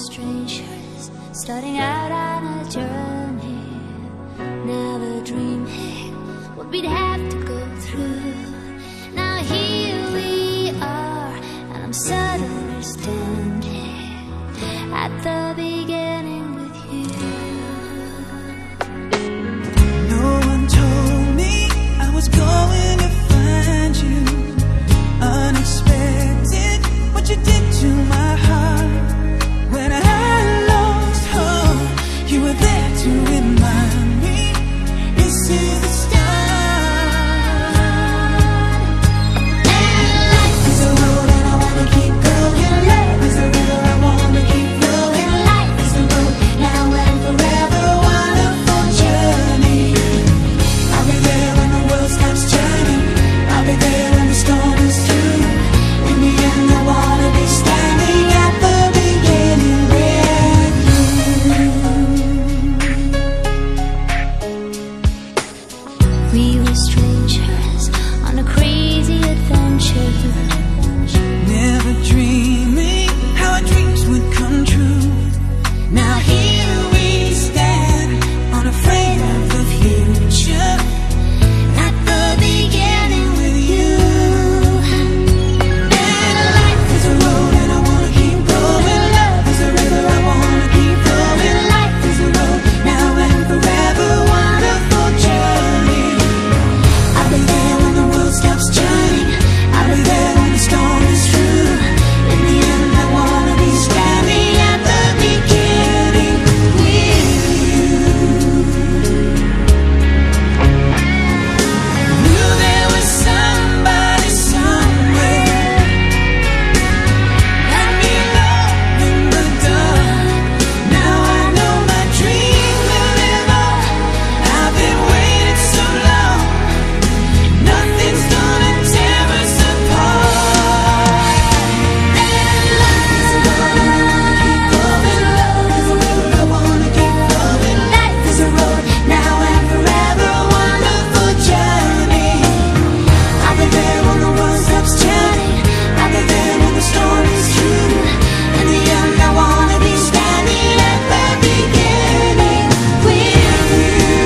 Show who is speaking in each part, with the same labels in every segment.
Speaker 1: strangers starting out on a journey, never dreaming what we'd have to go through. Now here we are, and I'm suddenly standing at the beginning with you.
Speaker 2: No one told me I was going to find you. Unexpected, what you did to my heart. When I lost hope, you were there to remind me this is the start. And life is a road and I wanna keep going. Life is a river I wanna keep flowing. Life is a road now and forever, wonderful journey. I'll be there when the world stops turning. I'll be there when the storm is through. In the end I wanna be standing at the beginning with you.
Speaker 1: We were strangers on a crazy adventure,
Speaker 2: Never dreaming how our dreams would come true. Now here we stand, unafraid of the future, at the beginning with you. And life is a road and I wanna keep going. Love is a river I wanna keep flowing. Life is a road now and forever, wonderful journey. I'll be there when the world stops turning. I'll be there when the storm is through. In the end I wanna be standing at the beginning with you. Knew there was somebody somewhere. Let me alone in the dark. Now I know my dream will live on. I've been waiting so long. Nothing's gonna tear us apart. And life is a road and I wanna keep going. Love is a river I wanna keep flowing. Life is a road now and forever, wonderful journey. I'll be there when the world stops turning. I'll be there when the storm is through. In the end I wanna be standing at the beginning with you.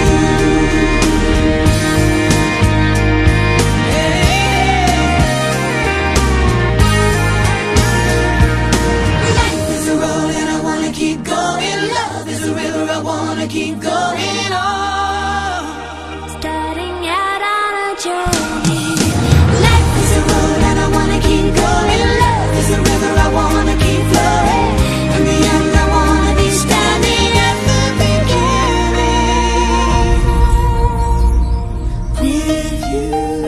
Speaker 2: Life is a road and I wanna keep going. Love is a river I wanna keep going on.
Speaker 1: starting out on a journey.
Speaker 2: Life is a road and I wanna keep going. Love is a river I wanna keep flowing. In the end I wanna be standing at the beginning with you.